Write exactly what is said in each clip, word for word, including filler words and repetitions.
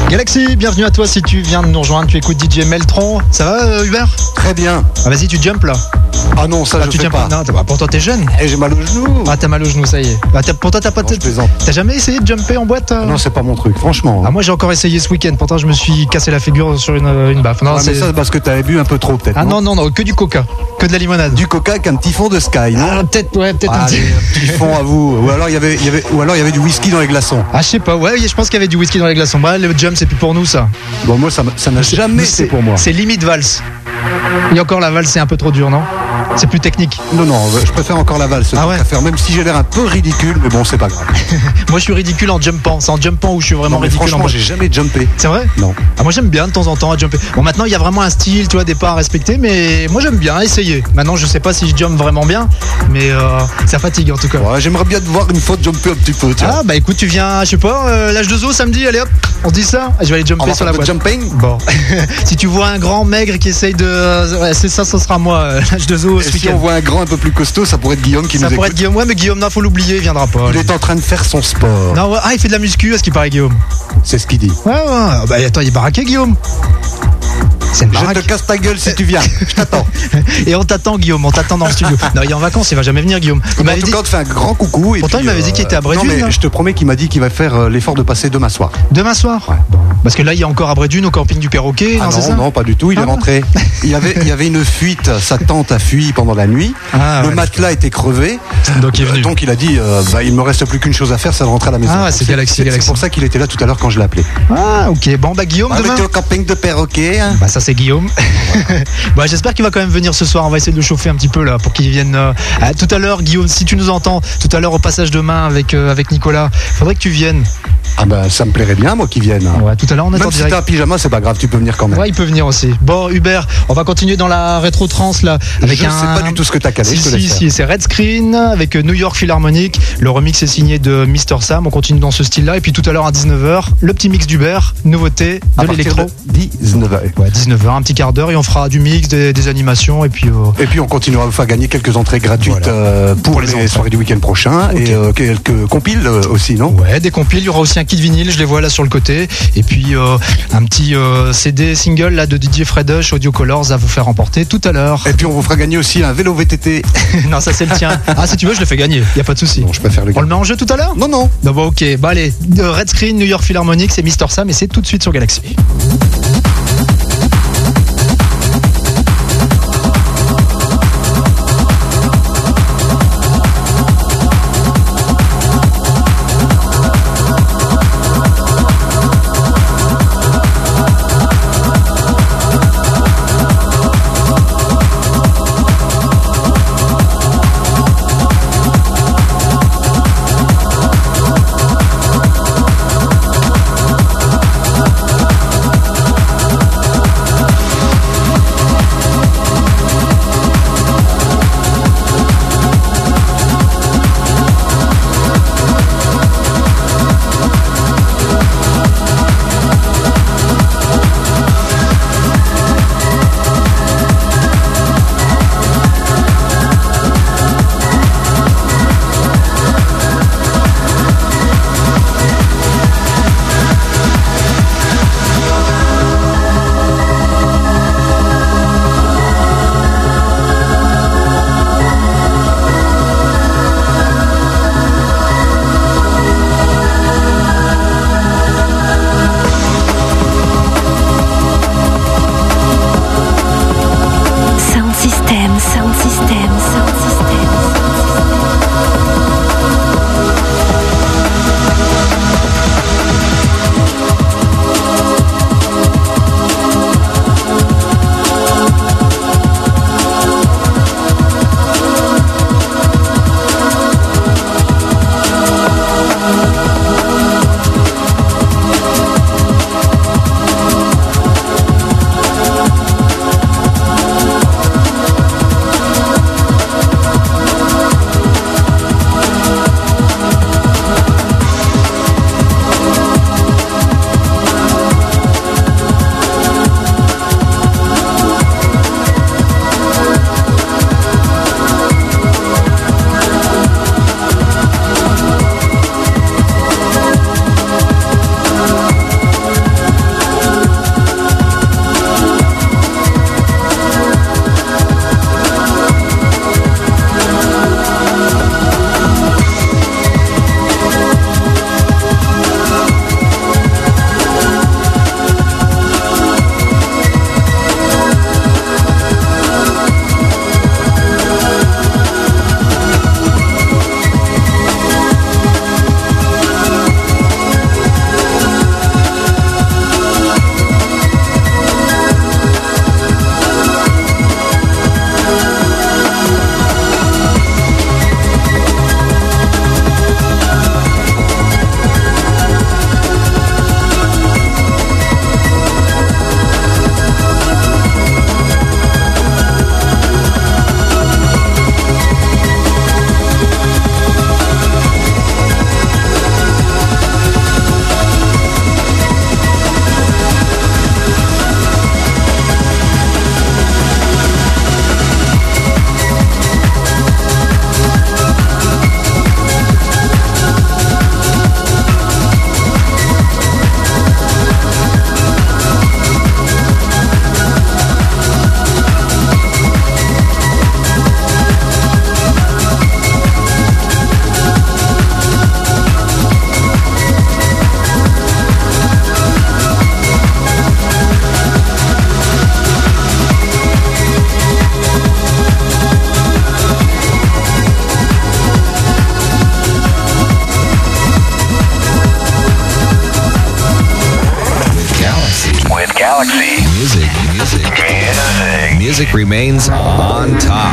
Galaxy, bienvenue à toi si tu viens de nous rejoindre, tu écoutes D J Meltron. Ça va euh, Hubert? Très bien. Ah, vas-y, tu jump là. Ah non, ça ah, je tu fais jump pas. Non, bah, pourtant t'es jeune. Et j'ai mal au genou. Ah, t'as mal au genou, ça y est. Ah, t'as, pourtant t'as pas Non, je tête. plaisante. T'as jamais essayé de jumper en boîte euh... Ah non, c'est pas mon truc, franchement. Ah, moi j'ai encore essayé ce week-end, pourtant je me suis cassé la figure sur une, une baffe. Non, Ouais, c'est... mais ça c'est parce que t'avais bu un peu trop peut-être. Ah non, non, non, que du coca, que de la limonade. Du coca avec un petit fond de Sky, non? Ah, peut-être, ouais, peut-être Ah, un petit. allez, un petit fond à vous. Ou alors il y avait, il y avait, ou alors il y avait du whisky dans les glaçons. Ah, je sais pas, ouais, je pense qu'il y avait du whisky dans les glaçons. Bah, le jump c'est plus pour nous ça. Bon, moi ça, ça n'a jamais c'est été pour moi. C'est limite valse. Et encore la valse c'est un peu trop dur, non? C'est plus technique. Non, non, je préfère encore la valse. Ah ouais. Je préfère, même si j'ai l'air un peu ridicule, mais bon, c'est pas grave. Moi je suis ridicule en jumpant. C'est en jumpant où je suis vraiment Non, mais ridicule en franchement, boîte. j'ai jamais jumpé. C'est vrai? Non. Ah, moi j'aime bien de temps en temps à jumper. Bon, maintenant il y a vraiment un style, tu vois, des pas à respecter, mais moi j'aime bien essayer. Maintenant je sais pas si je jump vraiment bien, mais euh, ça fatigue en tout cas. Ouais, j'aimerais bien te voir une fois jumper un petit peu. Tiens. Ah bah écoute, tu viens, je sais pas, euh, l'âge de zoo samedi, allez hop, on se dit ça. Je vais aller On jumper va sur faire la de boîte. jumping. Bon, si tu vois un grand maigre qui essaye de, ouais, c'est ça, ce sera moi, euh, l'âge de zoo Et ce si week-end. on voit un grand un peu plus costaud, ça pourrait être Guillaume qui Ça nous pourrait être écoute. Guillaume, ouais, mais Guillaume, non, faut l'oublier, il viendra pas. Il lui. est en train de faire son sport. Non, ouais, ah, il fait de la muscu, à ce qui paraît, Guillaume. C'est ce qu'il dit. Ouais, ouais, bah attends, il est baraqué, Guillaume. C'est une Je baraque. te casse ta gueule si tu viens. Je t'attends. Et on t'attend, Guillaume, on t'attend dans le studio. Non, il est en vacances, il va jamais venir, Guillaume. Il En m'avait tout dit. cas, on te fait un grand coucou. Et Pourtant, puis, il m'avait dit qu'il était à Brédune, Non, mais là. je te promets qu'il m'a dit qu'il va faire euh, l'effort de passer demain soir. Demain soir. Ouais. Parce que là, il y a encore à Brédune, au camping du Perroquet, Ah non, c'est ça? non, non, pas du tout. Il est Ah. rentré. Il y avait, il y avait une fuite. Sa tente a fui pendant la nuit. Ah, Le ouais, matelas était crevé. Donc, il est venu. Euh, Donc il a dit, euh, bah, il me reste plus qu'une chose à faire, c'est de rentrer à la maison. Ah, ouais, c'est Galaxy, C'est Galaxy. pour ça qu'il était là tout à l'heure quand je l'ai appelé. Ah, ok. Bon, bah, Guillaume, Ah, mais demain. t'es au camping de Perroquet. Hein. Bah, ça, c'est Guillaume. Bah, j'espère qu'il va quand même venir ce soir. On va essayer de le chauffer un petit peu, là, pour qu'il vienne. euh, ah, tout à l'heure, Guillaume, si tu nous entends, tout à l'heure, au passage de main avec, euh, avec Nicolas, faudrait que tu viennes. Ah bah ça me plairait bien, moi, qu'il vienne. Ouais, tout à l'heure, on est en Même si direct. t'as un pyjama, c'est pas grave, tu peux venir quand même. Ouais, il peut venir aussi. Bon, Hubert, on va continuer dans la rétro-trance là. Avec je un... sais pas du tout ce que t'as calé, Si, je te si, laisse si, faire. c'est Red Screen avec New York Philharmonic. Le remix est signé de Mister Sam. On continue dans ce style-là. Et puis tout à l'heure à dix-neuf heures, le petit mix d'Hubert, nouveauté À de partir l'électro. de dix-neuf heures. Ouais, dix-neuf heures, un petit quart d'heure et on fera du mix, des, des animations et puis. euh, Et puis on continuera à vous faire gagner quelques entrées gratuites Voilà. euh, pour, Pour les les, entrées. soirées du week-end prochain Ok. et euh, quelques compiles euh, aussi, non? Ouais, des compiles. Il y aura aussi un kit vinyle, je les vois là sur le côté. Et puis euh, un petit euh, C D single là de D J Fredush Audio Colors à vous faire remporter tout à l'heure. Et puis on vous fera gagner aussi un vélo V T T. Non, ça c'est le tien. Ah, si tu veux, je le fais gagner. Y a pas de souci. Non, je préfère le On le gagner. met en jeu tout à l'heure? Non, non. Non, bah ok, bah allez, de Red Screen, New York Philharmonic, c'est Mister Sam et c'est tout de suite sur Galaxy. We'll be right back. galaxy. Music, music, Music. music remains on top.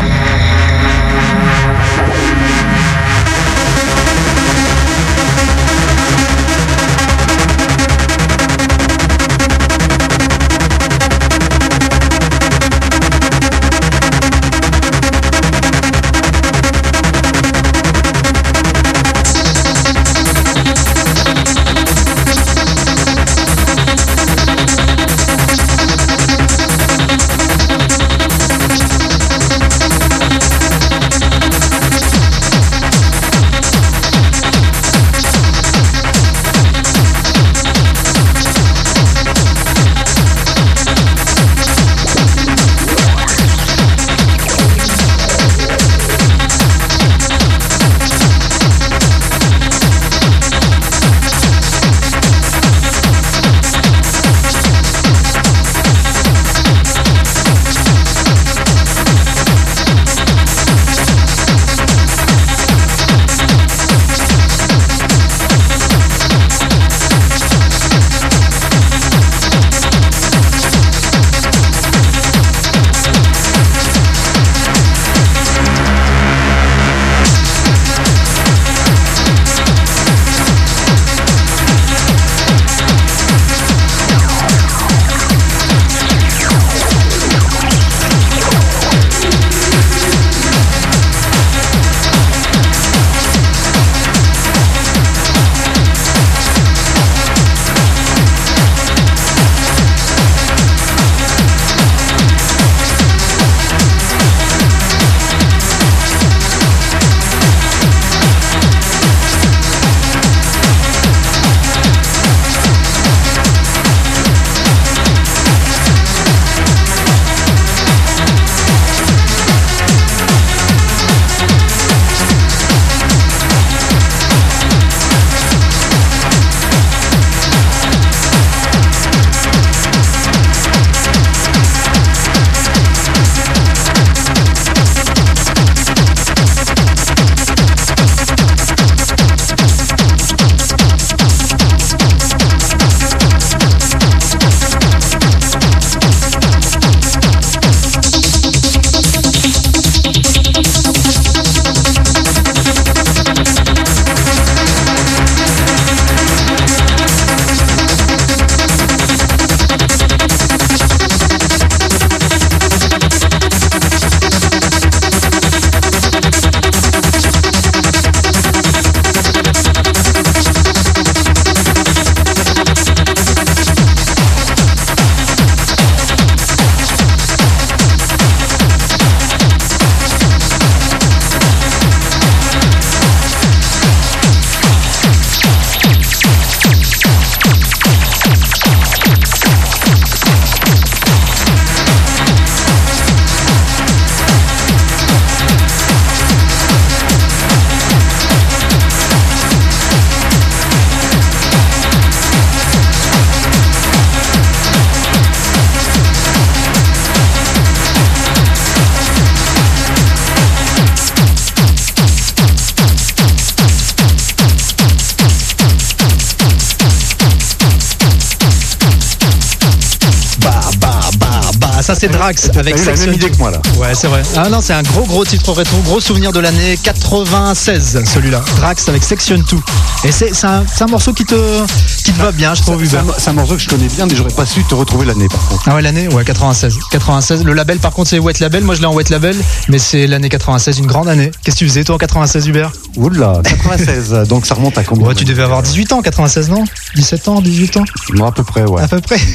Ça c'est Drax avec T'as eu la Section même idée que moi là. Ouais, c'est vrai. Ah non, c'est un gros gros titre rétro, gros souvenir de l'année quatre-vingt-seize celui-là. Drax avec Section deux. Et c'est c'est un, c'est un morceau qui te qui te va bien, je trouve. C'est un, c'est un morceau que je connais bien, mais j'aurais pas su te retrouver l'année par contre. Ah ouais, l'année, ouais, quatre-vingt-seize. quatre-vingt-seize. Le label par contre c'est Wet Label. Moi je l'ai en Wet Label, mais c'est l'année quatre-vingt-seize, une grande année. Qu'est-ce que tu faisais toi en quatre-vingt-seize, Hubert? Oula, quatre-vingt-seize. Donc ça remonte à combien? Ouais, tu devais avoir dix-huit ans en quatre-vingt-seize, non? dix-sept ans, dix-huit ans? Non, à peu près, ouais. À peu près.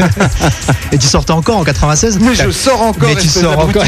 Et tu sortais encore en quatre-vingt-seize? Mais je sors encore. Mais tu sors encore.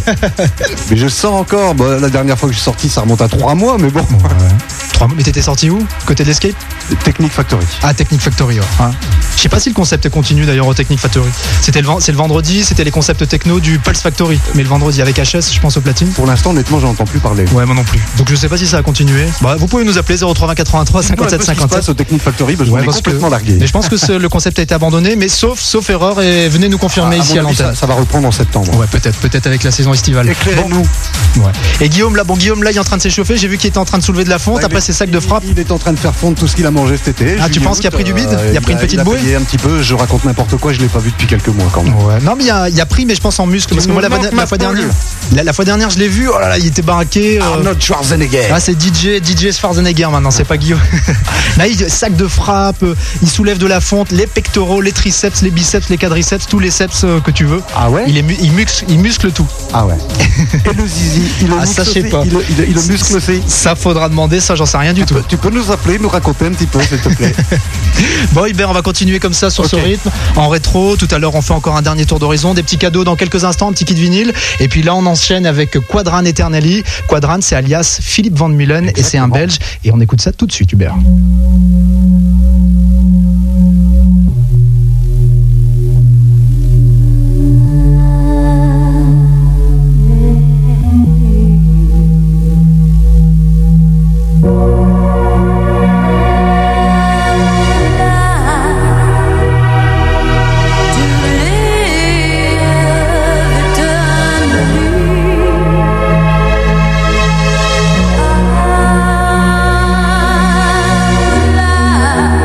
Mais je sors encore. Bon, la dernière fois que je suis sorti, ça remonte à trois mois, mais bon. Ouais. Trois mois. Mais t'étais sorti où? Côté de l'Escape? Technic Factory. Ah, Technic Factory, ouais. Hein. Je sais pas si le concept continue d'ailleurs au Technic Factory. C'était le, c'est le vendredi, c'était les concepts techno du Pulse Factory. Mais le vendredi avec H S, je pense au platine. Pour l'instant, honnêtement, j'en entends plus parler. Ouais, moi non plus. Donc je sais pas si ça a continué. Bah, vous pouvez nous appeler zéro trois vingt quatre-vingt-trois cinquante-sept cinquante-sept. Ce qui se passe au Technic Factory, parce qu'on ouais, est parce complètement que, largué. Mais je pense que ce, le concept a été abandonné, mais sauf, sauf erreur, et venez nous confirmer ah, ici à, à l'antenne. ça, ça va reprendre en septembre. Ouais, peut-être, peut-être avec la saison estivale. Éclairez-nous. Bon, ouais. Et Guillaume, là, bon, Guillaume, là, il est en train de s'échauffer. J'ai vu qu'il était en train de soulever de la fonte Ouais, après ses sacs de frappe. Il est en train de faire fondre tout ce qu'il a mangé cet été. Ah, tu penses qu'il a pris du bide euh, Il a pris une petite il a bouée payé un petit peu. Je raconte n'importe quoi. Je l'ai pas vu depuis quelques mois quand même. Ouais. Non, mais il a, il a pris, mais je pense en muscle. Parce que moi, la, montes la ma fois poule. dernière, la, la fois dernière, je l'ai vu. Oh là là, il était baraqué. euh, Arnold Schwarzenegger. Ah, c'est D J, D J Schwarzenegger maintenant, c'est pas Guillaume. Là, il sac de frappe, euh, il soulève de la fonte, les pectoraux, les triceps, les biceps, les quadriceps, tous les seps euh, que tu veux. Ah ouais. Il, est mu- il, muscle, il muscle tout. Ah ouais. Et le zizi, il le Ah, muscle ça, je sais aussi, pas. Il, le- il, le- il le muscle aussi. Ça faudra demander, ça j'en sais rien du Tu tout. peux, tu peux nous appeler, nous raconter un petit peu, s'il te plaît. Bon, Hubert, on va continuer comme ça sur ce Ok. rythme, en rétro. Tout à l'heure, on fait encore un dernier tour d'horizon, des petits cadeaux dans quelques instants, un petit kit vinyle. Et puis là, on enchaîne avec Quadran Eternally. Quadran, c'est alias Philippe Van Mullen et c'est un Exactement. Belge. Et on écoute ça tout de suite, Hubert. Ah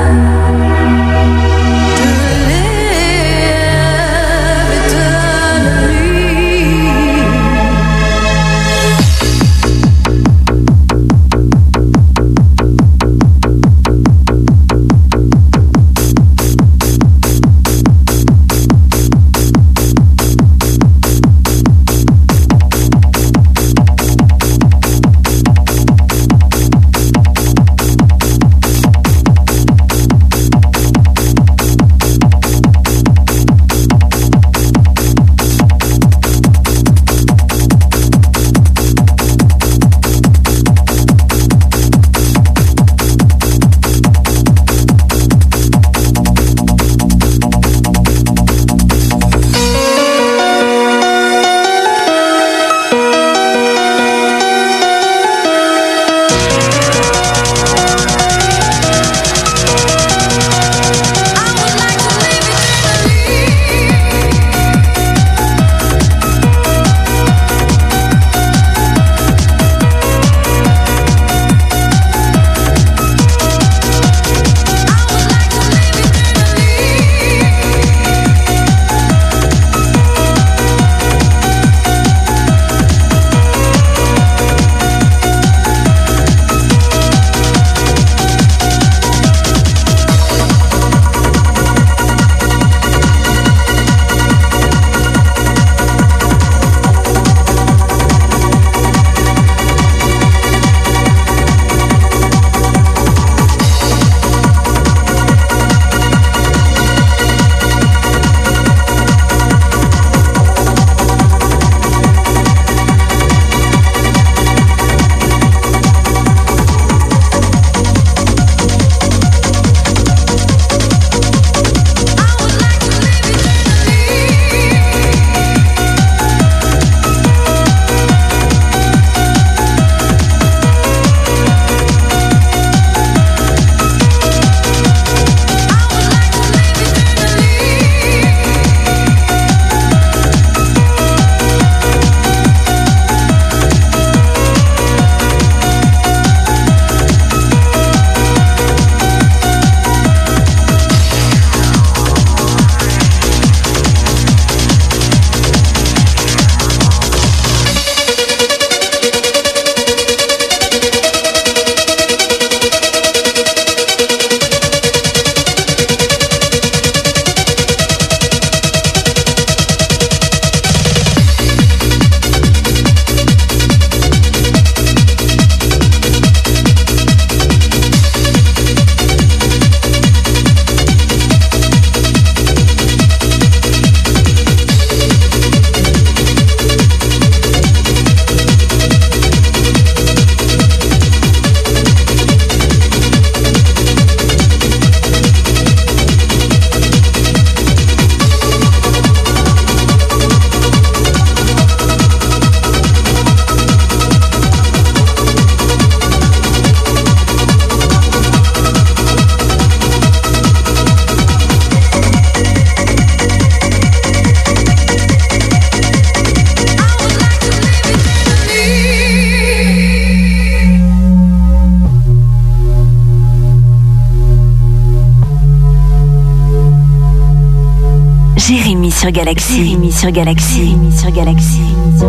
Jérémy sur Galaxy. Jérémy sur Galaxy. Jérémy sur Galaxy.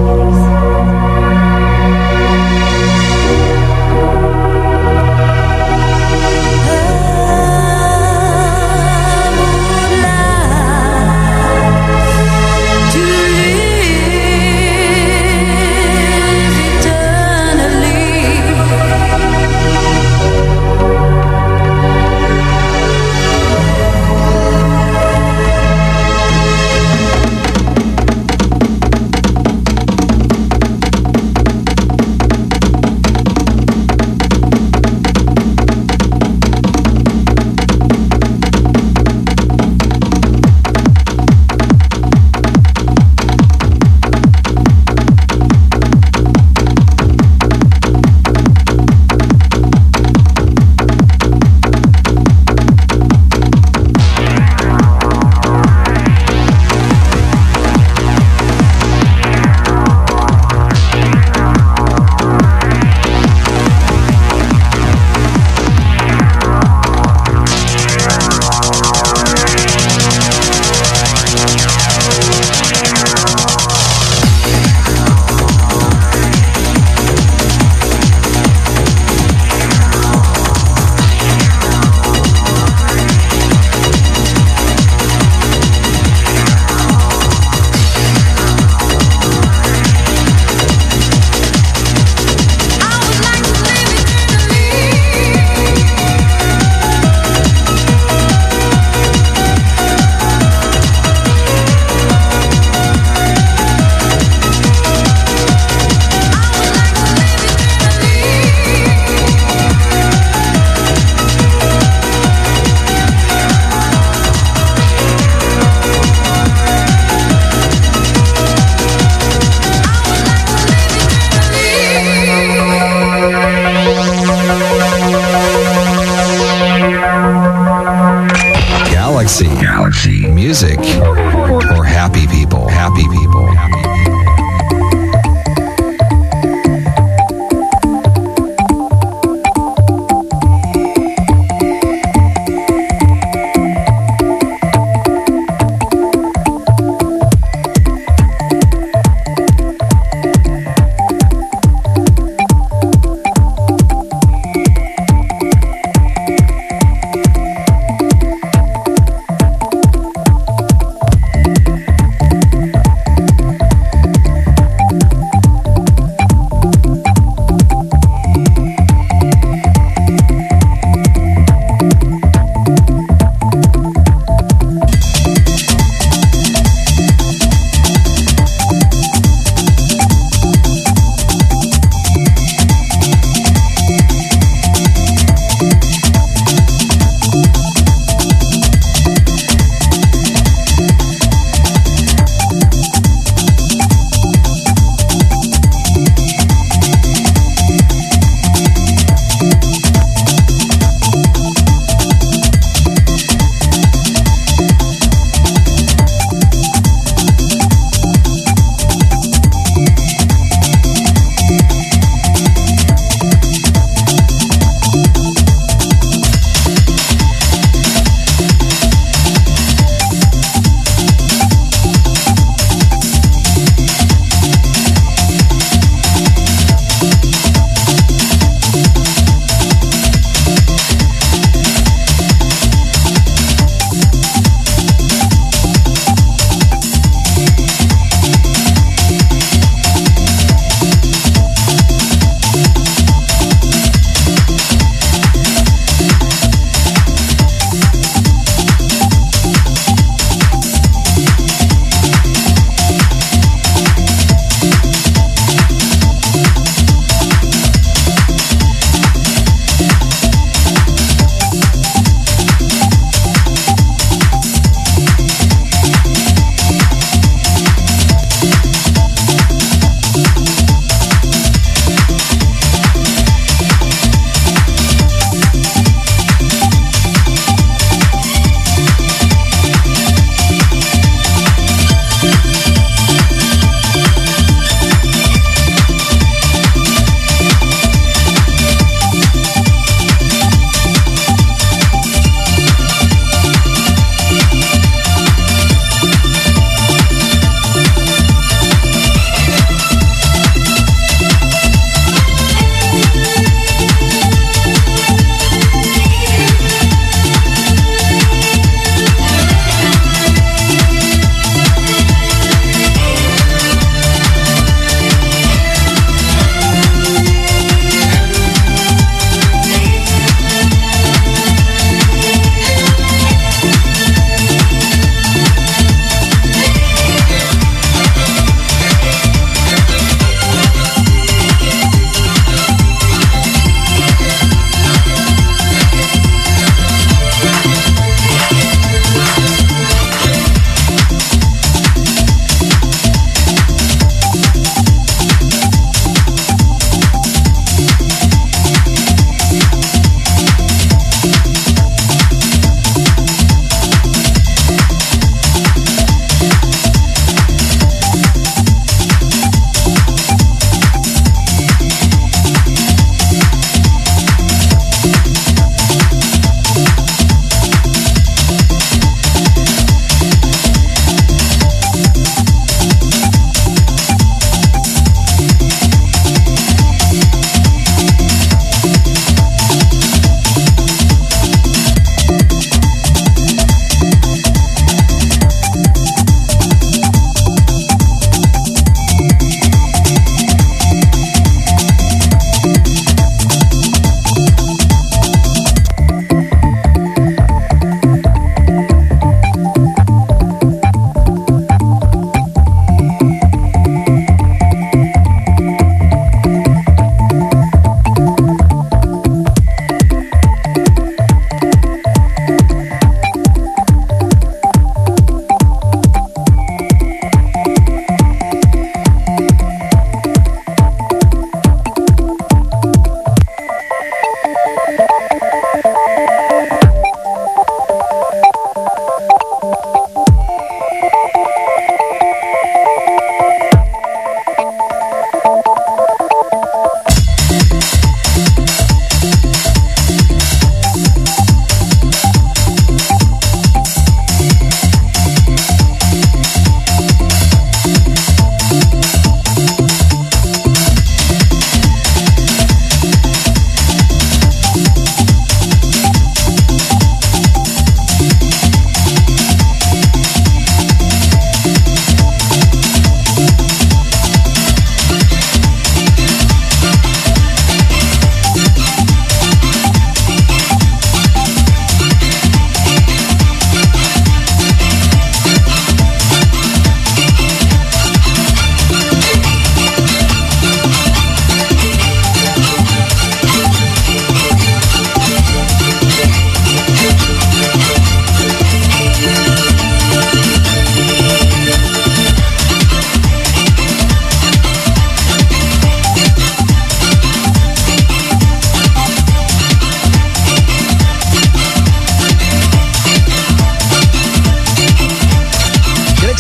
Galaxy. Music for happy people. Happy people. Happy people.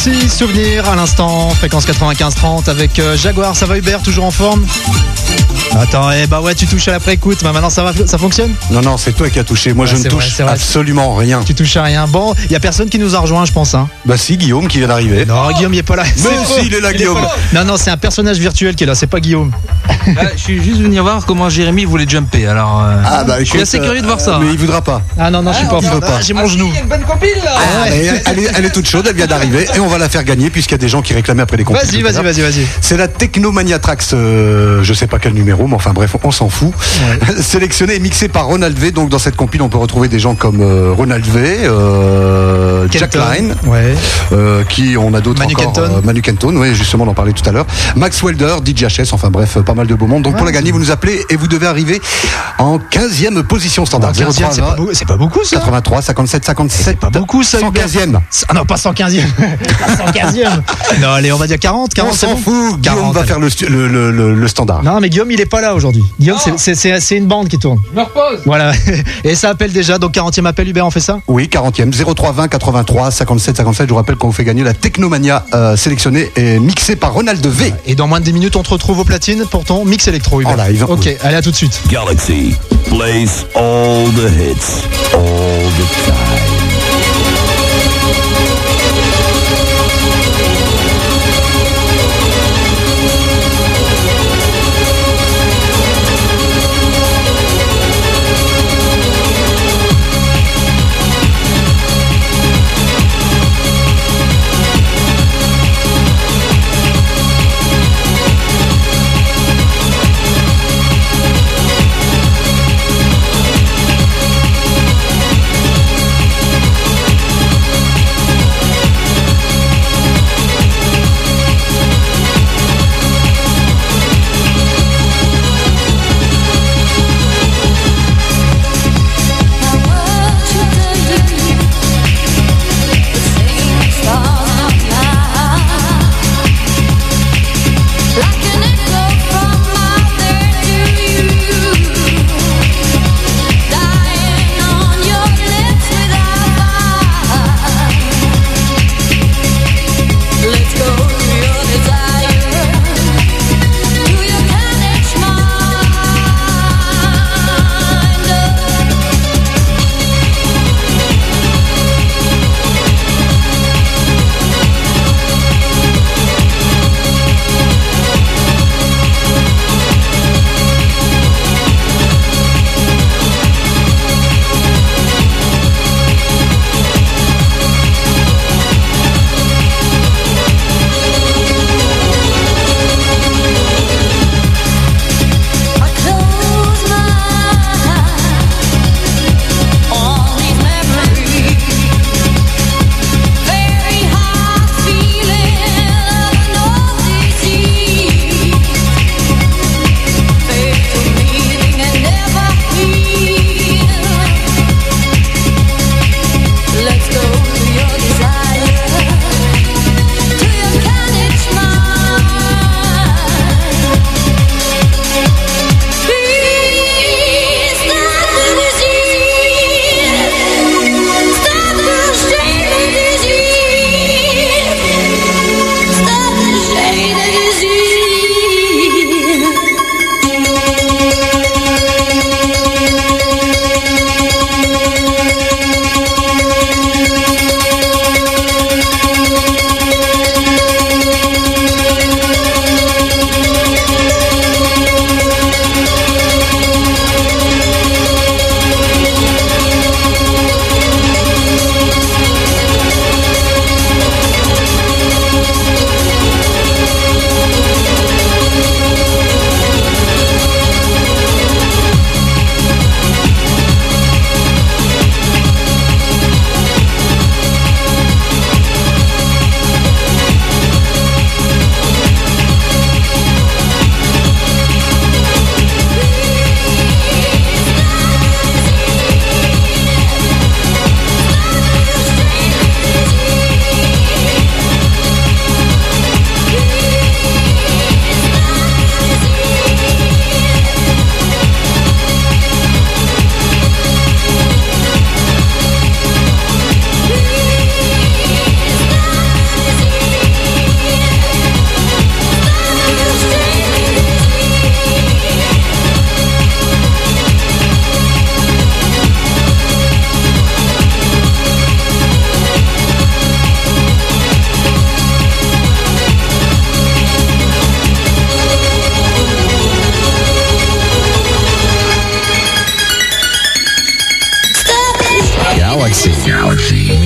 Petit souvenir à l'instant, fréquence quatre-vingt-quinze trente avec euh, Jaguar. Ça va Hubert, toujours en forme? Attends, eh bah ouais, tu touches à l'après-écoute. Bah maintenant ça va, ça fonctionne? Non, non, c'est toi qui as touché. Moi, Ouais, je ne c'est touche vrai, c'est vrai. absolument rien. Tu touches à rien. Bon, il y a personne qui nous a rejoint, je pense. Hein. Bah si, Guillaume qui vient d'arriver. Non, Guillaume, il est pas là. Mais C'est faux. si, il est là, est Guillaume. pas là. Non, non, c'est un personnage virtuel qui est là. C'est pas Guillaume. Ah, je suis juste venu voir comment Jérémy voulait jumper. Alors, euh, Ah bah je suis écoute, assez curieux de voir euh, ça. Mais il voudra pas. Ah non, non, je suis pas. il veut pas. J'ai mon genou. une bonne copine là. Ah, et elle, elle est, elle est toute chaude, elle vient d'arriver et on va la faire gagner puisqu'il y a des gens qui réclamaient après les comptes. Vas-y, vas-y, vas-y, vas-y. C'est la Technomania Trax, euh, je sais pas quel numéro, mais enfin bref, on s'en fout. Ouais. Sélectionné et mixé par Ronald V. Donc dans cette compile, on peut retrouver des gens comme euh, Ronald V, euh, Jack Kenton. Line, Ouais. euh, qui on a d'autres Manu encore. Kenton. euh, Manu Kenton, oui, justement, on en parlait tout à l'heure. Max Welder, D J H S, enfin bref, pas mal de beau monde. Donc pour la gagner, vous nous appelez et vous devez arriver en quinzième position standard. Alors, quinzième, c'est pas beaucoup- c'est pas beaucoup ça. quatre-vingt-trois, cinquante-sept, cinquante-sept. C'est pas beaucoup ça. cent Hubert. quinzième. Ah non, pas cent quinzième. Pas cent quinzième. Non, allez, on va dire quarante. On quarante, c'est s'en bon. fout, Guillaume quarante, va allez. faire le, stu- le, le, le, le standard. Non, mais Guillaume, il est pas là aujourd'hui. Guillaume, c'est- c'est- c'est c'est une bande qui tourne. Je me repose. Voilà. Et ça appelle déjà. Donc quarantième appel, Hubert, on fait ça? Oui, quarantième, zéro trois vingt, quatre-vingt-trois, cinquante-sept, cinquante-sept. Je vous rappelle qu'on vous fait gagner la Technomania euh, sélectionnée et mixée par Ronald V. Et dans moins de dix minutes, on te retrouve aux platines pour ton mix électro, Hubert. En live. Ok, Oui. allez, à tout de suite. Galaxy plays all the hits all the time.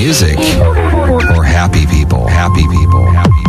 Music or happy people? Happy people. Happy people.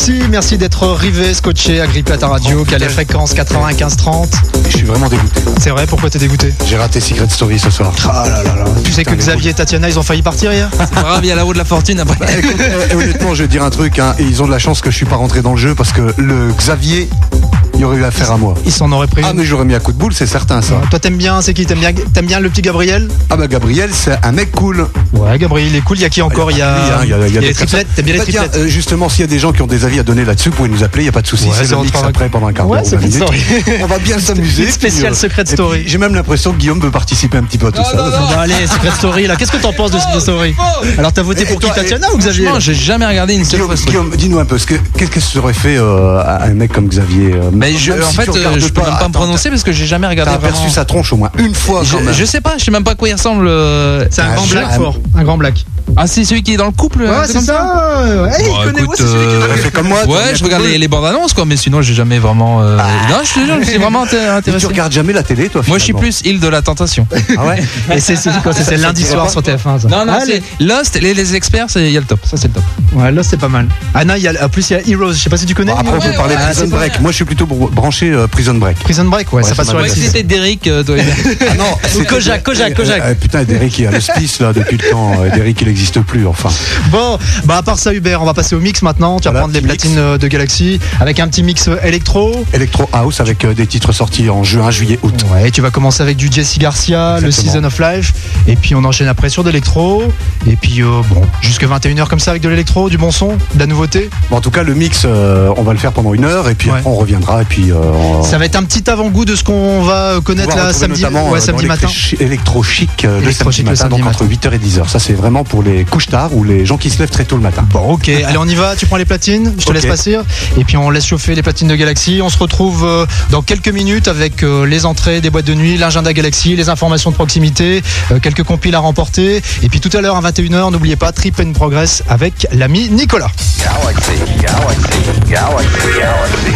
Galaxy, merci d'être rivé, scotché, agrippé à ta radio, qui a les fréquences quatre-vingt-quinze trente. Je suis vraiment dégoûté. C'est vrai, pourquoi t'es dégoûté? J'ai raté Secret Story ce soir. Ah là là là. Tu sais que Xavier et Tatiana, ils ont failli partir hier? C'est pas grave, il y a la haut de la fortune après. Bah, écoute, euh, honnêtement, je vais te dire un truc, hein, et ils ont de la chance que je suis pas rentré dans le jeu parce que le Xavier, il y aurait eu affaire à moi. Ils s'en auraient pris. Ah, mais j'aurais mis un coup de boule, c'est certain ça. Toi, t'aimes bien, c'est qui? T'aimes bien, t'aimes bien le petit Gabriel? Ah, bah Gabriel, c'est un mec cool. Ouais, Gabriel, il est cool. Il y a qui encore? Il y a, Oui, hein, il y a, il y a il y a des les triplettes. T'aimes bien les Bah, tiens, triplettes? euh, justement, s'il y a des gens qui ont des avis à donner là-dessus, vous pouvez nous appeler, il n'y a pas de souci. Ouais, c'est le zéro mix trois après pendant un quart Ouais, d'heure. Secret vingt minutes. Story. On va bien s'amuser. Une spéciale puis, euh, Secret et puis, Story. J'ai même l'impression que Guillaume veut participer un petit peu à tout ça. Bon, bah, allez, Secret Story là. Qu'est-ce que t'en penses de Secret Story? Alors, t'as voté Et pour toi, qui, et- Tatiana ou Xavier? Franchement, j'ai jamais regardé une seule Guillaume, fois. ce Guillaume, dis-nous un peu, ce que- qu'est-ce que ça aurait fait euh, à un mec comme Xavier euh, Mais je, même en si fait, tu euh, regardes je peux même pas me attends, prononcer parce que j'ai jamais T'as regardé aperçu vraiment. sa tronche au moins une fois quand même. Je, je sais pas, je sais même pas à quoi il ressemble. euh, C'est un Ah, grand je- black ah, fort. Un grand black. Ah, c'est celui qui est dans le couple. Ouais, euh, c'est comme ça. Ouais, il Bon, connaît. écoute, Ouais, c'est celui qui est dans euh, le- Fais comme moi. toi, Ouais, mec, je regarde cool. les, les bandes annonces quoi, mais sinon j'ai jamais vraiment. euh, Non, je te jure, je suis vraiment inté- Mais intéressé. tu regardes jamais la télé, toi Moi, je suis finalement. plus île de la tentation. Ah ouais. Et c'est c'est quoi? C'est c'est lundi Ça, ça soir dirait sur T F un. Ça. Non, non, Allez. c'est Lost, les, les experts, c'est- il y a le top. Ça, c'est le top. Ouais, là c'est pas mal. Anna, il y a, en plus il y a Heroes. Je sais pas si tu connais. Bon, après, on peut Ouais, parler ouais, Prison c'est pas Break. Moi, je suis plutôt br- branché euh, Prison Break. Prison Break, ouais, Ouais, ça ça passe sur m'a la Ouais, Ouais, six. c'était Derrick, euh, toi. Ah non, c'était- Kojak, Kojak, euh, Kojak. euh, putain, Derrick, il a le spice là depuis le temps. Euh, Derrick, il n'existe plus, enfin. Bon, bah à part ça, Hubert, on va passer au mix maintenant. Tu vas Voilà, prendre les petit mix. platines euh, de Galaxy avec un petit mix euh, électro. Electro House avec euh, des titres sortis en juin, juillet, août. Ouais, tu vas commencer avec du Jesse Garcia, le Exactement. Season of Life, et puis on enchaîne après sur de l'électro, et puis euh, bon, jusque vingt et une heures comme ça avec de l'électro, du bon son, de la nouveauté. Bon, en tout cas, le mix, euh, on va le faire pendant une heure et puis Ouais. après, on reviendra et puis. euh, on- Ça va être un petit avant-goût de ce qu'on va connaître on va là retrouver samedi, notamment, ouais, euh, samedi dans matin. l'électro- Électro chic euh, le Électro samedi chic le matin, samedi donc entre matin. huit heures et dix heures. Ça, c'est vraiment pour les couches tard ou les gens qui se lèvent très tôt le matin. Bon, ok, allez, on y va. Tu prends les platines, je te Ok. laisse passer. Et puis on laisse chauffer les platines de Galaxy. On se retrouve euh, dans quelques minutes avec euh, les entrées des boîtes de nuit, l'agenda Galaxy, les informations de proximité, euh, quelques compiles à remporter. Et puis tout à l'heure à vingt et une heures, n'oubliez pas Trip and Progress avec l'ami Nicolas. Galaxy, galaxy, galaxy, galaxy.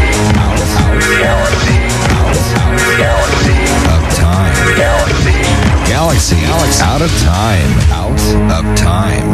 Galaxy, galaxy, Of time. galaxy. Galaxy. Galaxy. Out of time. Out of time.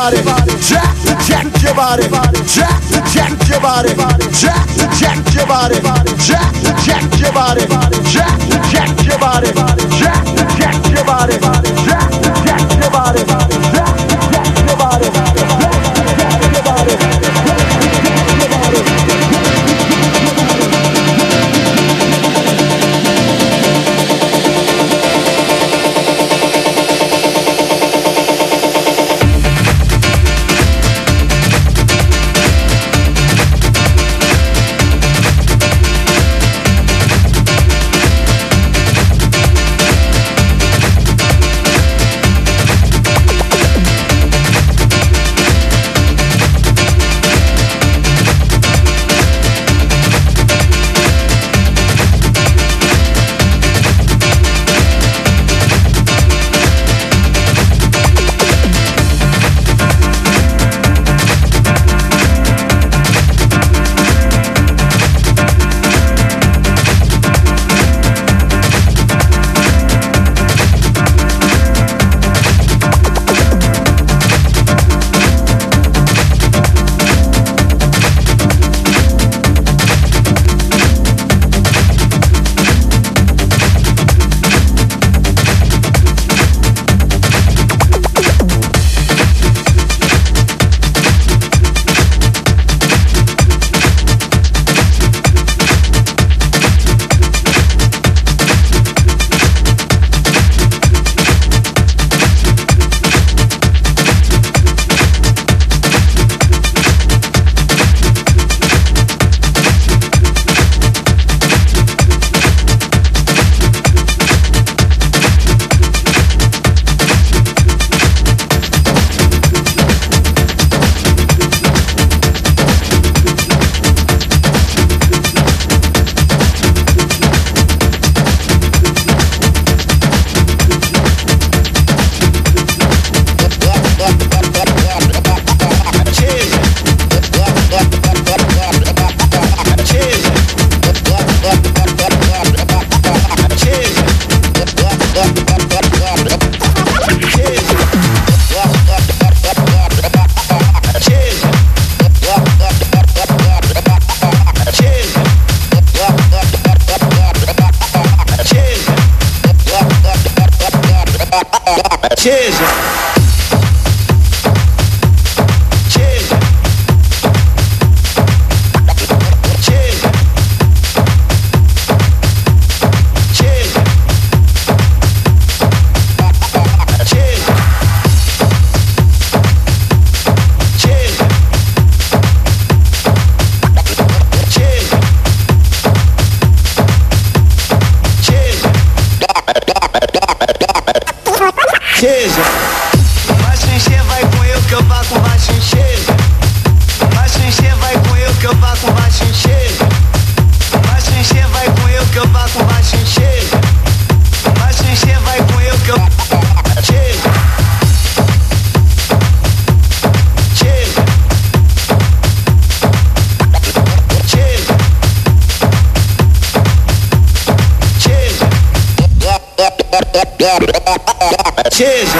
body, jack, jack your body, jack, jack your body, jack, jack your body, jack, jack your body, jack, jack your body, jack, jack your body, jack, jack your body, jack, jack your body, jack, jack your body, cheers. Vai se encher, vai com eu que eu passo, vai se encher. Vai se encher, vai com eu que eu passo, vai se encher. Vai se encher, vai com eu que eu passo, vai se encher. Vai se encher, vai com eu que eu cheers. Cheers. Cheers. Cheers. Cheers.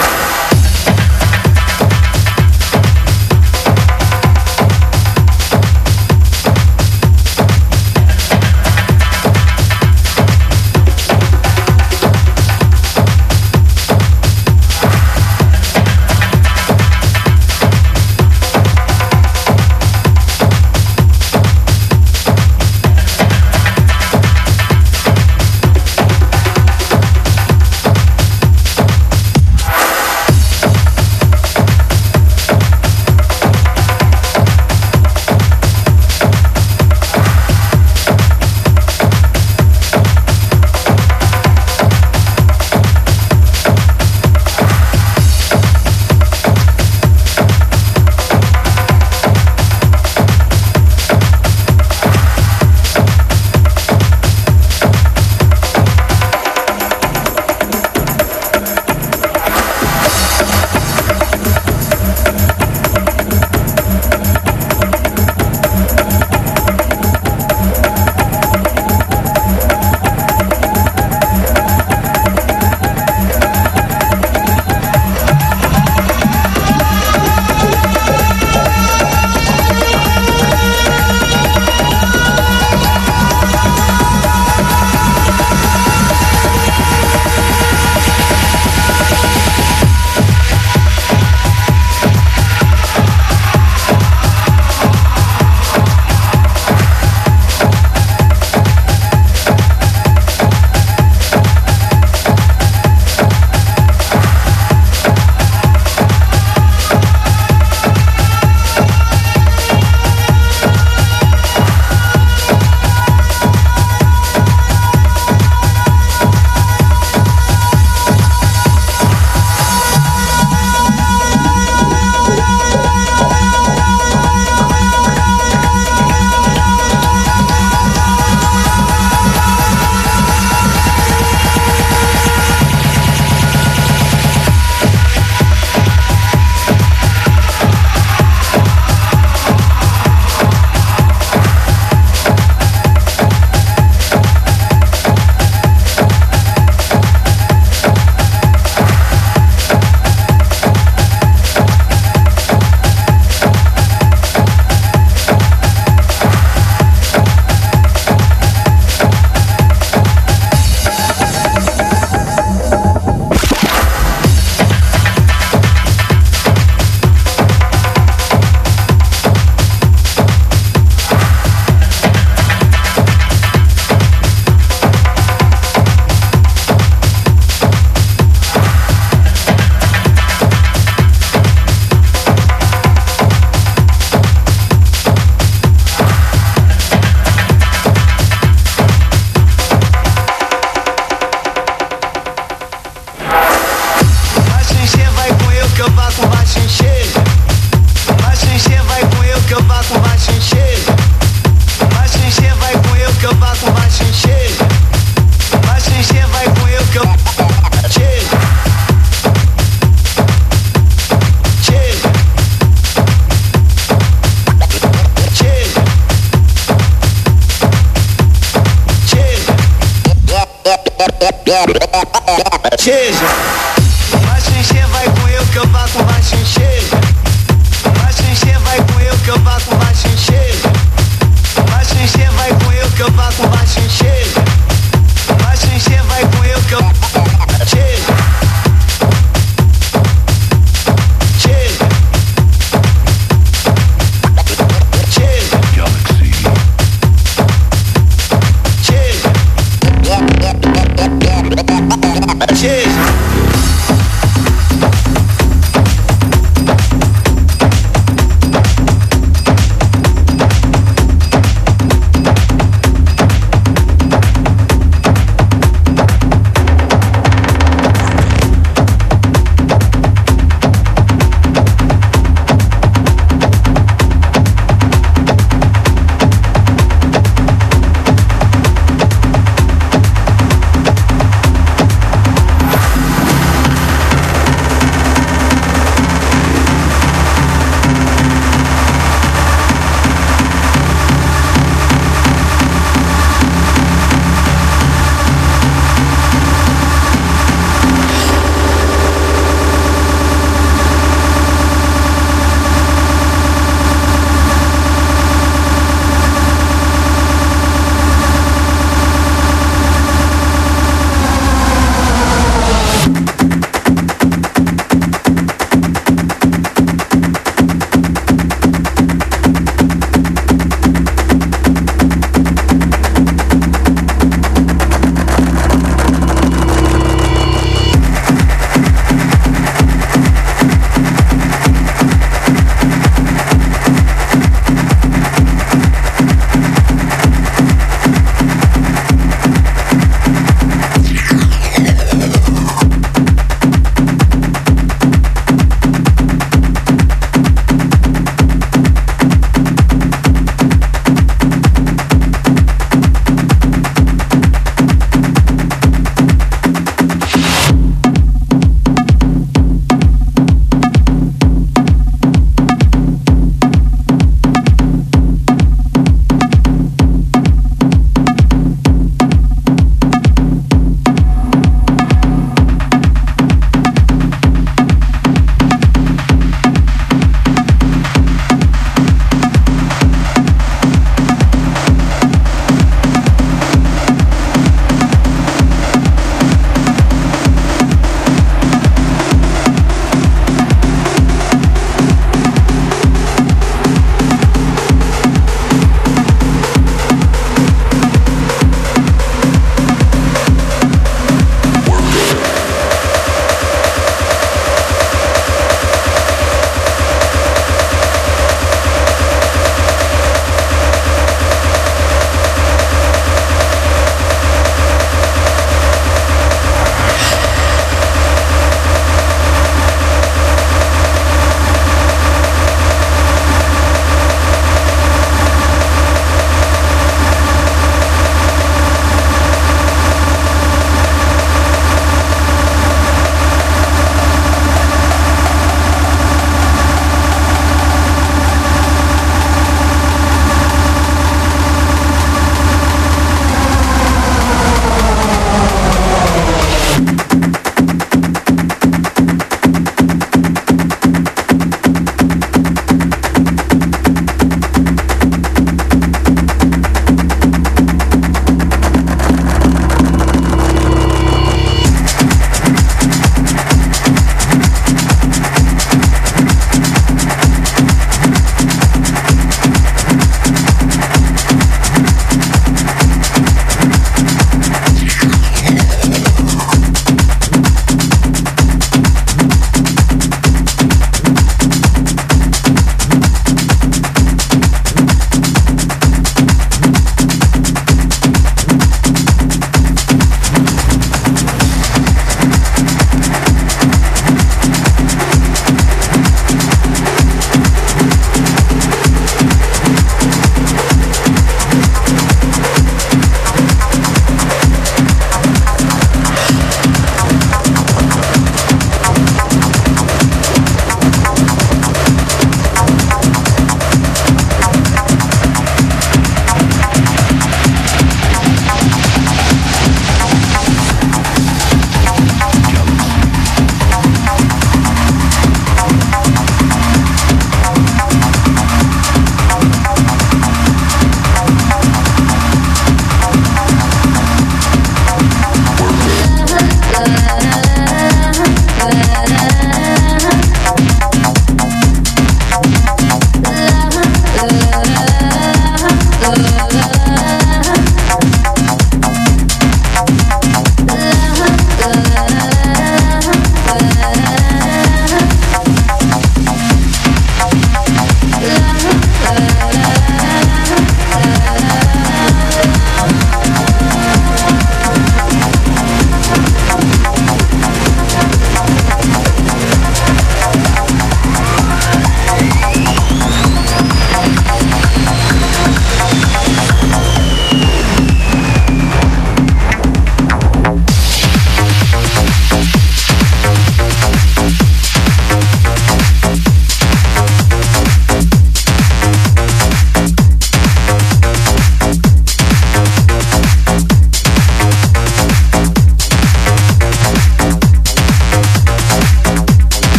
Seja, vai se encher, vai com eu que eu bato, vai se encher. Vai se encher, vai com eu que eu bato, vai se encher. Vai se encher, vai com eu que eu bato, vai se encher. Vai se encher, vai com eu que eu chega. Chega. Chega. Galaxy. Chega. Chega.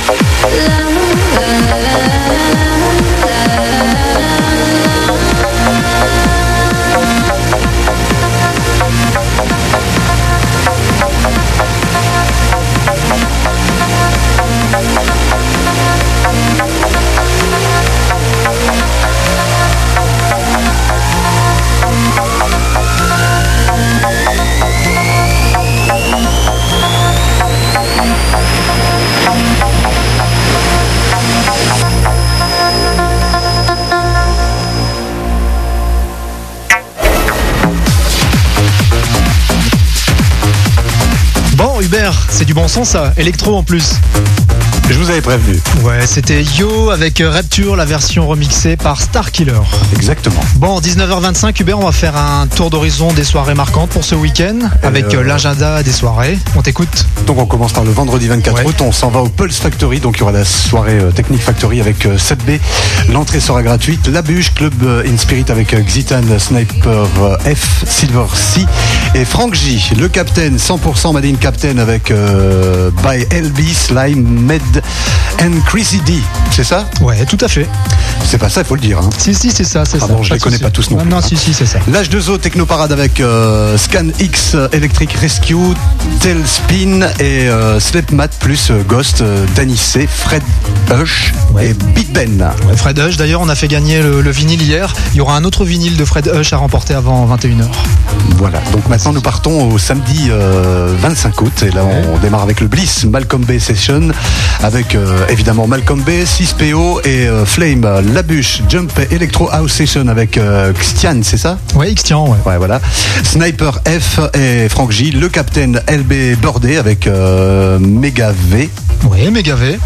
Bon, Hubert, c'est du bon son ça, électro en plus. Je vous avais prévenu. Ouais, c'était Yo avec Rapture, la version remixée par Starkiller. Exactement. Bon, dix-neuf heures vingt-cinq, Hubert, on va faire un tour d'horizon des soirées marquantes pour ce week-end, avec euh... l'agenda des soirées. On t'écoute. Donc on commence par le vendredi vingt-quatre Ouais. août, on s'en va au Pulse Factory, donc il y aura la soirée euh, Technique Factory avec euh, sept B. L'entrée sera gratuite. La Bûche, Club euh, in Spirit avec euh, Xitan, Sniper euh, F, Silver C et Frank J. Le Captain, cent pour cent Made in Captain avec euh, By L B, Slime, Med and Chrissy D. C'est ça? Ouais, tout à fait. C'est pas ça, il faut le dire. Hein. Si, si, c'est ça, c'est Ah ça. bon, je Pas les de connais souci. pas tous non Ah, plus, non, hein. si, si, c'est ça. L'H deux O Technoparade avec euh, Scan X, euh, Electric Rescue, Tailspin et euh, Sleepmat plus euh, Ghost, euh, Danny C, Fred Hush Ouais. et Big Ben. Ouais, Fred Hush, d'ailleurs, on a fait gagner le, le vinyle hier. Il y aura un autre vinyle de Fred Hush à remporter avant vingt et une heures. Voilà, donc maintenant nous partons au samedi euh, vingt-cinq août et là on démarre avec le Bliss Malcolm Bay Session avec euh, évidemment Malcolm Bay, six P O et euh, Flame, La Bûche, Jump Electro House Session avec euh, Xtian, c'est ça? Ouais, Xtian, ouais. Ouais, voilà. Sniper F et Frank J, le Captain L B Bordé avec euh, Mega V, Ouais, méga V.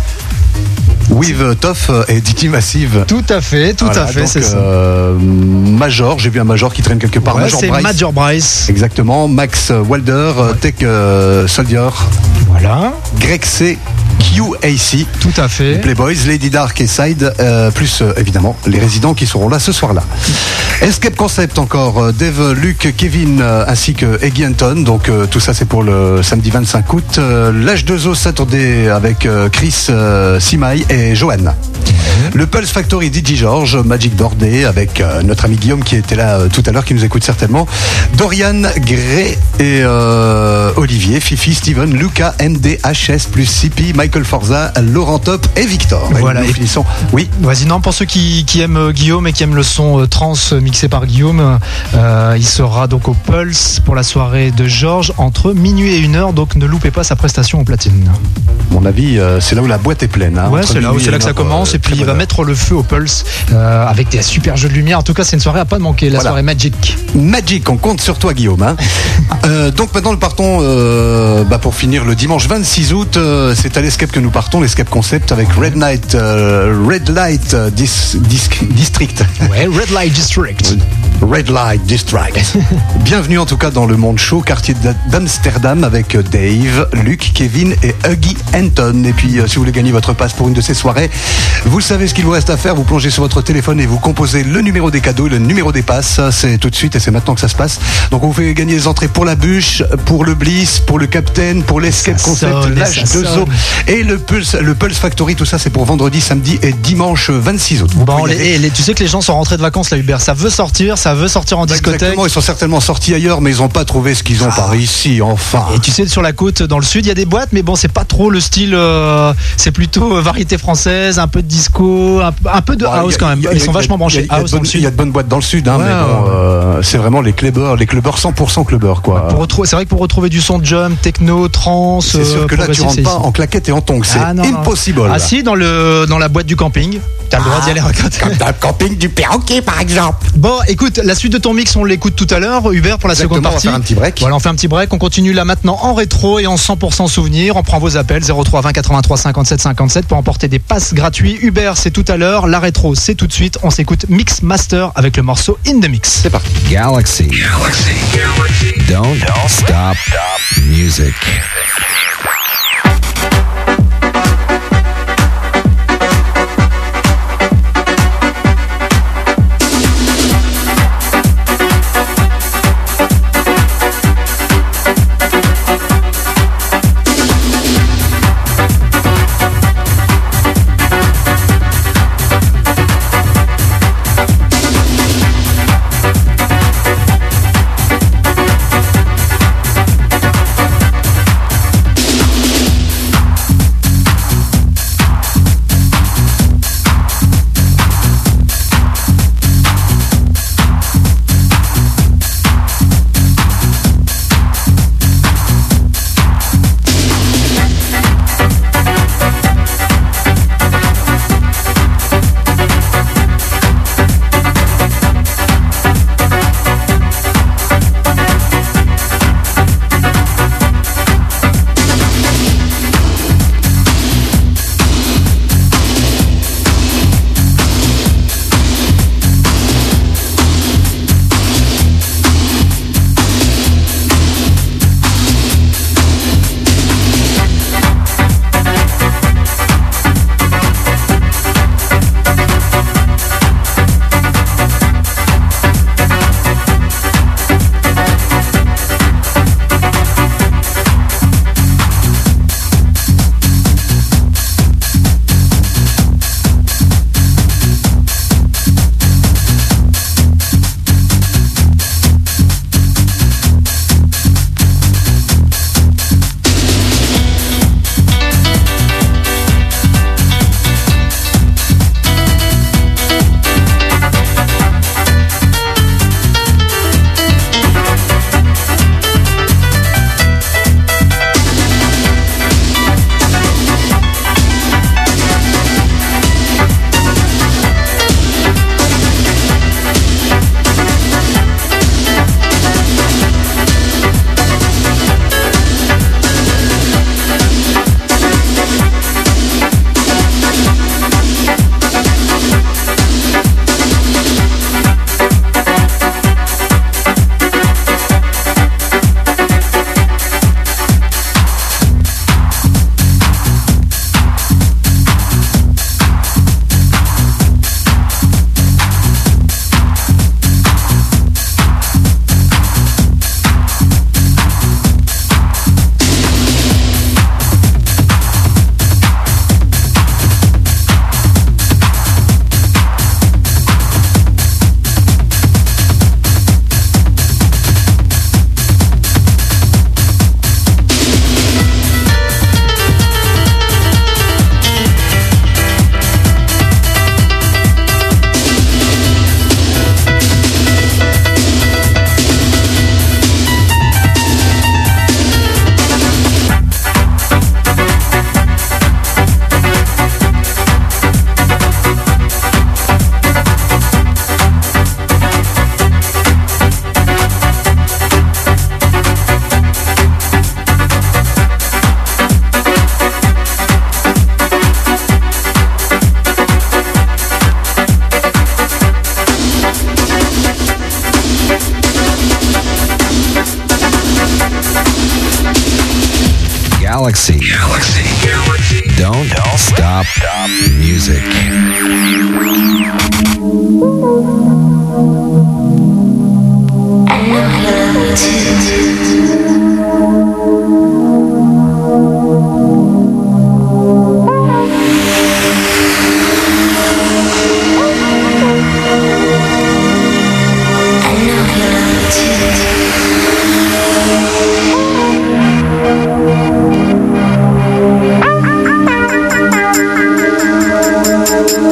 With Toff et D T Massive. Tout à fait, tout Voilà, à fait, donc, c'est ça. euh, Major, j'ai vu un Major qui traîne quelque part. Ouais, Major c'est Bryce. Major Bryce. Exactement. Max Walder, Tech euh, Soldier, Voilà, Greg C, Q A C, tout à fait. Playboys, Lady Dark et Side, euh, plus euh, évidemment les résidents qui seront là ce soir-là. Escape Concept encore, euh, Dave, Luc, Kevin euh, ainsi que Eggy Anton. Donc euh, tout ça c'est pour le samedi vingt-cinq août. Euh, L'H deux O Saturday avec euh, Chris, euh, Simai et Johan. Le Pulse Factory D J George, Magic Bordé avec euh, notre ami Guillaume qui était là euh, tout à l'heure, qui nous écoute certainement. Dorian, Gray et euh, Olivier, Fifi, Steven, Luca, M D, H S plus C P, Michael Forza, Laurent Top et Victor. Et Voilà. nous finissons. Oui. Vas-y, non, pour ceux qui, qui aiment euh, Guillaume et qui aiment le son euh, trans euh, mixé par Guillaume, euh, il sera donc au Pulse pour la soirée de Georges entre minuit et une heure, donc ne loupez pas sa prestation au platine. À mon avis, euh, c'est là où la boîte est pleine. Hein, Ouais, entre c'est là, où- minuit c'est là que ça une heure, commence, euh, et puis très il va bonne mettre le feu au Pulse euh, avec des super jeux de lumière. En tout cas, c'est une soirée à pas de manquer, la Voilà. soirée Magic. Magic, on compte sur toi Guillaume. Hein. Euh, donc maintenant nous partons euh, bah, pour finir le dimanche vingt-six août. Euh, c'est à l'Escape que nous partons, l'Escape Concept avec Red Night, euh, Red Light euh, Dis- Dis- District. Ouais, Red Light District. Red Light District. Bienvenue en tout cas dans le monde chaud, quartier d'A- d'Amsterdam avec Dave, Luc, Kevin et Huggy Anton. Et puis euh, si vous voulez gagner votre passe pour une de ces soirées, vous savez ce qu'il vous reste à faire. Vous plongez sur votre téléphone et vous composez le numéro des cadeaux et le numéro des passes. C'est tout de suite et c'est maintenant que ça se passe. Donc on vous fait gagner les entrées pour la Bûche, pour le Bliss, pour le Captain, pour l'Escape Ça Concept, sonne, l'H ça deux O sonne. et le Pulse, le Pulse Factory. Tout ça c'est pour vendredi, samedi et dimanche vingt-six août. Vous Bon, pouvez y les- aller. et les- tu sais que les gens sont rentrés de vacances là, Hubert. Ça veut sortir, ça veut sortir en discothèque. Exactement, ils sont certainement sortis ailleurs, mais ils n'ont pas trouvé ce qu'ils ont par ici, enfin. Et tu sais, sur la côte, dans le sud, il y a des boîtes, mais bon, c'est pas trop le style. euh, c'est plutôt euh, variété française, un peu de disco, un, un peu de Bon, house il y a- quand même. il y a- Ils il y sont a- vachement branchés Il y a- il y a de house dans le bonnes- sud. il y a de bonnes boîtes dans le sud, hein, Ouais, mais bon, ouais. euh, c'est vraiment les clubbers, les clubbers cent pour cent clubbers, quoi. Pour retrouver, c'est vrai que pour retrouver du son de jump, techno, trance, C'est sûr euh, que là, tu progressif, rentres c'est pas ici. en claquette et en tongs, c'est Ah, non, non. impossible. Ah si, dans le dans la boîte du camping. T'as le droit d'y aller raconter. Comme dans le camping du perroquet, par exemple. Bon, écoute, la suite de ton mix, on l'écoute tout à l'heure, Hubert, pour la Exactement, seconde on va partie. faire un petit break. Voilà, on fait un petit break. On continue là maintenant en rétro et en cent pour cent souvenir. On prend vos appels zéro trois vingt quatre-vingt-trois cinquante-sept cinquante-sept pour emporter des passes gratuits. Hubert, c'est tout à l'heure. La rétro, c'est tout de suite. On s'écoute Mix Master avec le morceau In the Mix. C'est parti. Galaxy. Don't stop music. Galaxy. Galaxy. Don't, Don't stop, stop music. Thank you.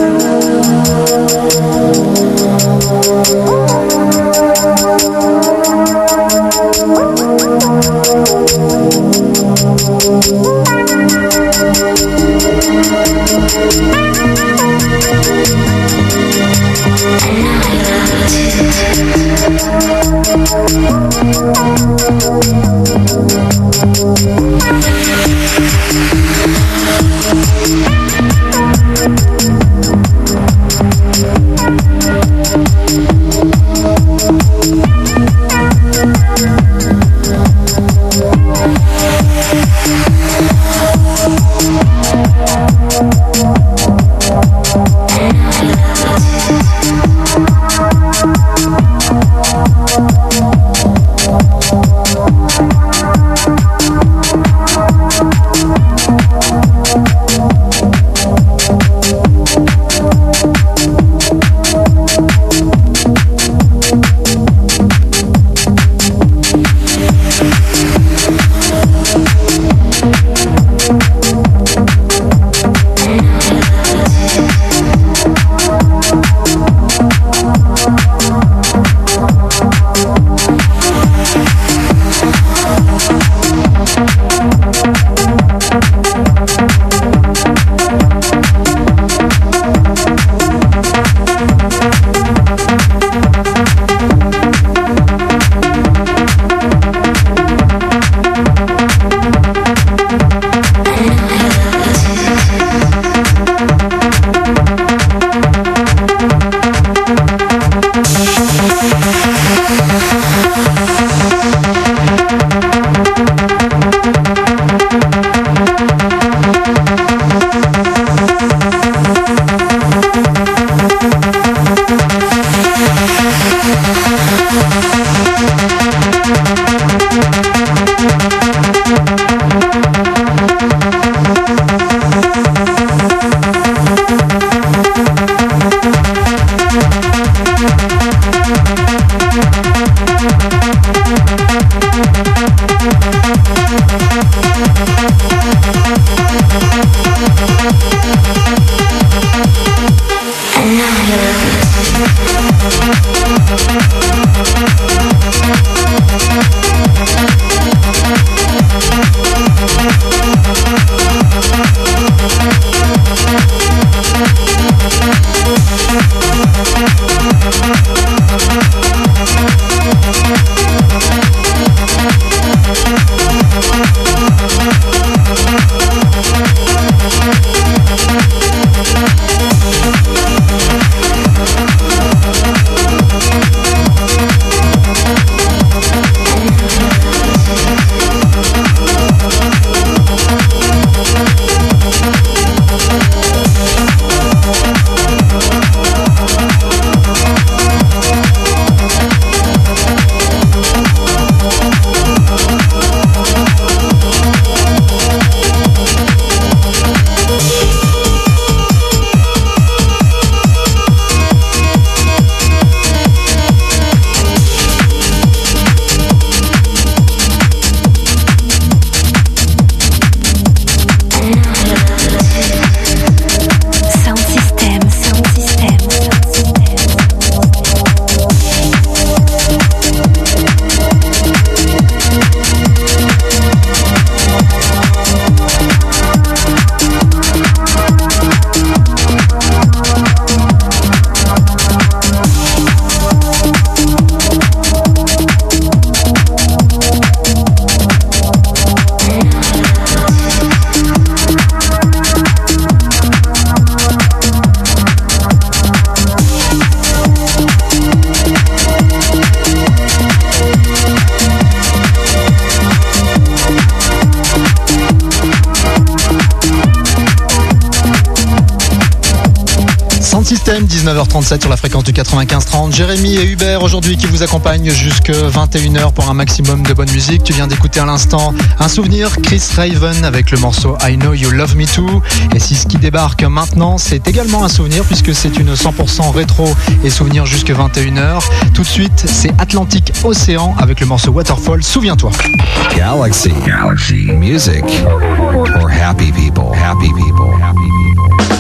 Sound System, dix-neuf heures trente-sept sur la fréquence du quatre-vingt-quinze trente. Jérémy et Hubert aujourd'hui qui vous accompagnent jusque vingt et une heures pour un maximum de bonne musique. Tu viens d'écouter à l'instant un souvenir, Chris Raven avec le morceau I Know You Love Me Too. Et si ce qui débarque maintenant, c'est également un souvenir puisque c'est une cent pour cent rétro et souvenir jusque vingt et une heures. Tout de suite, c'est Atlantic Océan avec le morceau Waterfall, souviens-toi. Galaxy. Galaxy. Music for happy people. Happy people. Happy people.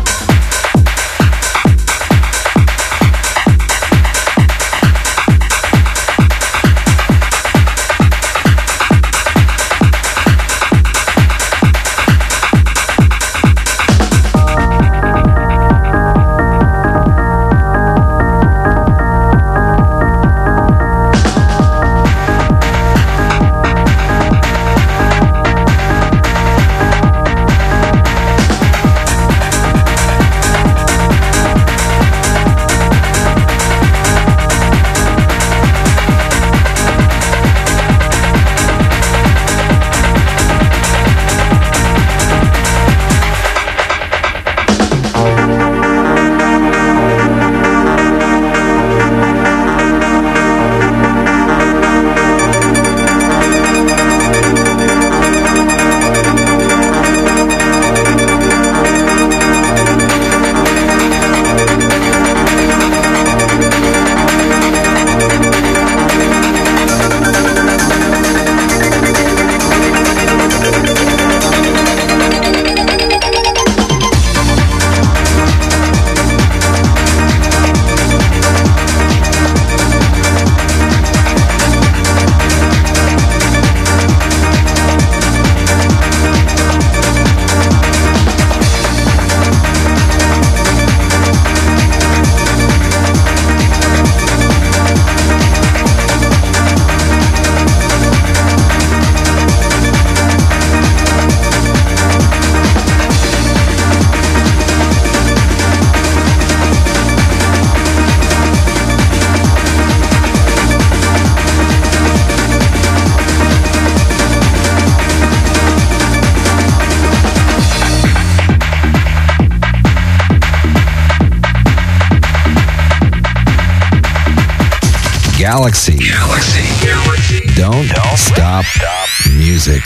Galaxy. Galaxy. Don't, Don't stop, stop music.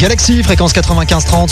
Galaxy, fréquence quatre-vingt-quinze trente.